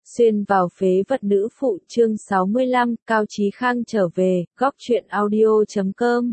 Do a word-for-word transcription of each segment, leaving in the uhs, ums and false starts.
Xuyên vào phế vật nữ phụ chương sáu mươi lăm, Cao Chí Khang trở về, góc truyện audio chấm com.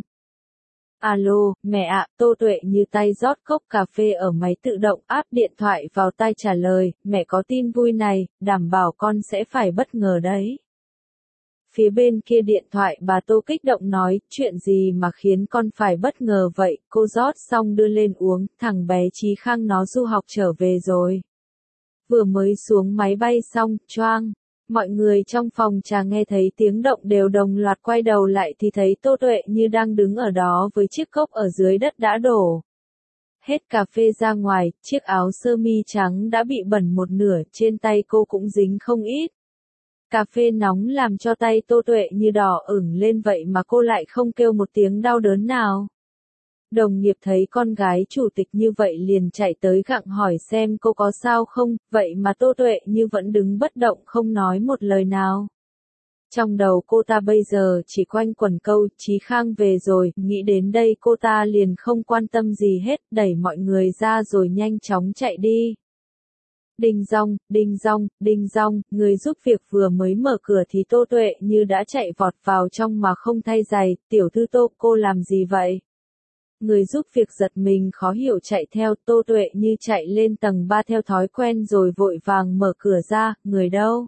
Alo, mẹ ạ, Tô Tuệ như tay rót cốc cà phê ở máy tự động áp điện thoại vào tai trả lời, mẹ có tin vui này, đảm bảo con sẽ phải bất ngờ đấy. Phía bên kia điện thoại bà Tô kích động nói, chuyện gì mà khiến con phải bất ngờ vậy, cô rót xong đưa lên uống, thằng bé Chí Khang nó du học trở về rồi. Vừa mới xuống máy bay xong, choang. Mọi người trong phòng trà nghe thấy tiếng động đều đồng loạt quay đầu lại thì thấy Tô Tuệ như đang đứng ở đó với chiếc cốc ở dưới đất đã đổ. Hết cà phê ra ngoài, chiếc áo sơ mi trắng đã bị bẩn một nửa, trên tay cô cũng dính không ít. Cà phê nóng làm cho tay Tô Tuệ như đỏ ửng lên vậy mà cô lại không kêu một tiếng đau đớn nào. Đồng nghiệp thấy con gái chủ tịch như vậy liền chạy tới gặng hỏi xem cô có sao không, vậy mà Tô Tuệ như vẫn đứng bất động không nói một lời nào. Trong đầu cô ta bây giờ chỉ quanh quẩn câu Chí Khang về rồi, nghĩ đến đây cô ta liền không quan tâm gì hết, đẩy mọi người ra rồi nhanh chóng chạy đi. Đinh dong, đinh dong, đinh dong, người giúp việc vừa mới mở cửa thì Tô Tuệ như đã chạy vọt vào trong mà không thay giày, tiểu thư Tô, cô làm gì vậy? Người giúp việc giật mình khó hiểu chạy theo, Tô Tuệ như chạy lên tầng ba theo thói quen rồi vội vàng mở cửa ra, người đâu?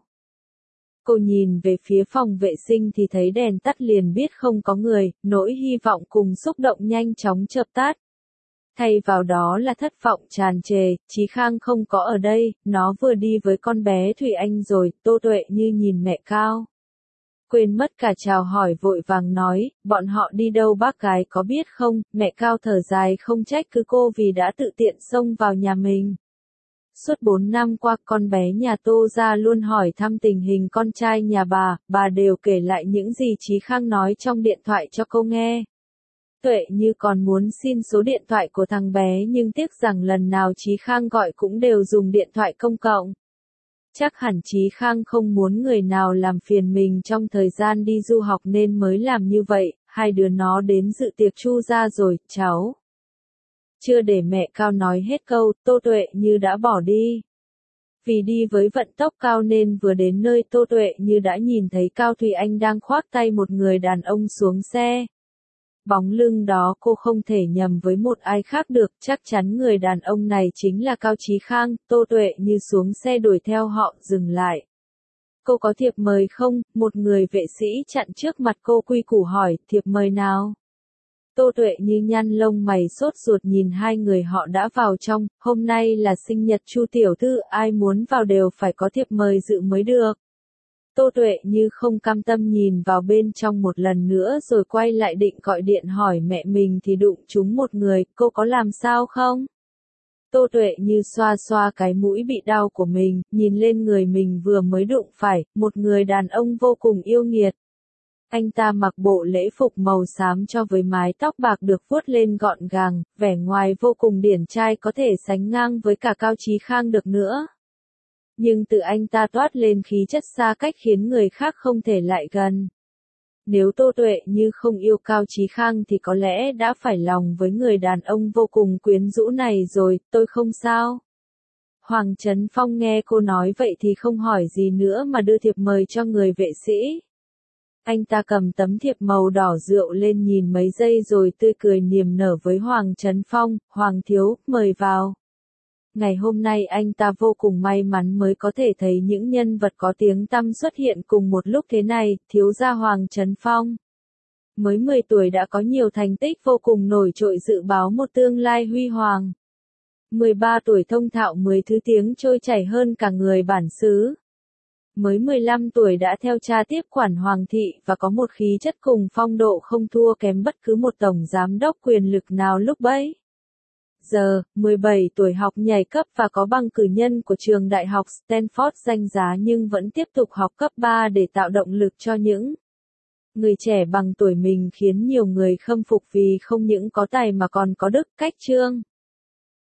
Cô nhìn về phía phòng vệ sinh thì thấy đèn tắt liền biết không có người, nỗi hy vọng cùng xúc động nhanh chóng chợp tắt. Thay vào đó là thất vọng tràn trề, Chí Khang không có ở đây, nó vừa đi với con bé Thủy Anh rồi, Tô Tuệ như nhìn mẹ Cao. Quên mất cả chào hỏi vội vàng nói, bọn họ đi đâu bác gái có biết không, mẹ Cao thở dài không trách cứ cô vì đã tự tiện xông vào nhà mình. Suốt bốn năm qua con bé nhà Tô ra luôn hỏi thăm tình hình con trai nhà bà, bà đều kể lại những gì Chí Khang nói trong điện thoại cho cô nghe. Tuệ như còn muốn xin số điện thoại của thằng bé nhưng tiếc rằng lần nào Chí Khang gọi cũng đều dùng điện thoại công cộng. Chắc hẳn Chí Khang không muốn người nào làm phiền mình trong thời gian đi du học nên mới làm như vậy, hai đứa nó đến dự tiệc Chu gia rồi, cháu. Chưa để mẹ Cao nói hết câu, Tô Tuệ như đã bỏ đi. Vì đi với vận tốc cao nên vừa đến nơi Tô Tuệ như đã nhìn thấy Cao Thùy Anh đang khoác tay một người đàn ông xuống xe. Bóng lưng đó cô không thể nhầm với một ai khác được, chắc chắn người đàn ông này chính là Cao Chí Khang, Tô Tuệ như xuống xe đuổi theo họ, dừng lại. Cô có thiệp mời không? Một người vệ sĩ chặn trước mặt cô quy củ hỏi, thiệp mời nào? Tô Tuệ như nhăn lông mày sốt ruột nhìn hai người họ đã vào trong, hôm nay là sinh nhật Chu tiểu thư, ai muốn vào đều phải có thiệp mời dự mới được. Tô Tuệ như không cam tâm nhìn vào bên trong một lần nữa rồi quay lại định gọi điện hỏi mẹ mình thì đụng trúng một người, cô có làm sao không? Tô Tuệ như xoa xoa cái mũi bị đau của mình, nhìn lên người mình vừa mới đụng phải, một người đàn ông vô cùng yêu nghiệt. Anh ta mặc bộ lễ phục màu xám cho với mái tóc bạc được vuốt lên gọn gàng, vẻ ngoài vô cùng điển trai có thể sánh ngang với cả Cao Chí Khang được nữa. Nhưng từ anh ta toát lên khí chất xa cách khiến người khác không thể lại gần. Nếu Tô Tuệ như không yêu Cao Chí Khang thì có lẽ đã phải lòng với người đàn ông vô cùng quyến rũ này rồi, tôi không sao. Hoàng Trấn Phong nghe cô nói vậy thì không hỏi gì nữa mà đưa thiệp mời cho người vệ sĩ. Anh ta cầm tấm thiệp màu đỏ rượu lên nhìn mấy giây rồi tươi cười niềm nở với Hoàng Trấn Phong, Hoàng thiếu, mời vào. Ngày hôm nay anh ta vô cùng may mắn mới có thể thấy những nhân vật có tiếng tăm xuất hiện cùng một lúc thế này, thiếu gia Hoàng Trấn Phong. Mới mười tuổi đã có nhiều thành tích vô cùng nổi trội dự báo một tương lai huy hoàng. mười ba tuổi thông thạo mười thứ tiếng trôi chảy hơn cả người bản xứ. Mới mười lăm tuổi đã theo cha tiếp quản hoàng thị và có một khí chất cùng phong độ không thua kém bất cứ một tổng giám đốc quyền lực nào lúc bấy. Giờ, mười bảy tuổi học nhảy cấp và có bằng cử nhân của trường đại học Stanford danh giá nhưng vẫn tiếp tục học cấp ba để tạo động lực cho những người trẻ bằng tuổi mình khiến nhiều người khâm phục vì không những có tài mà còn có đức, cách chương.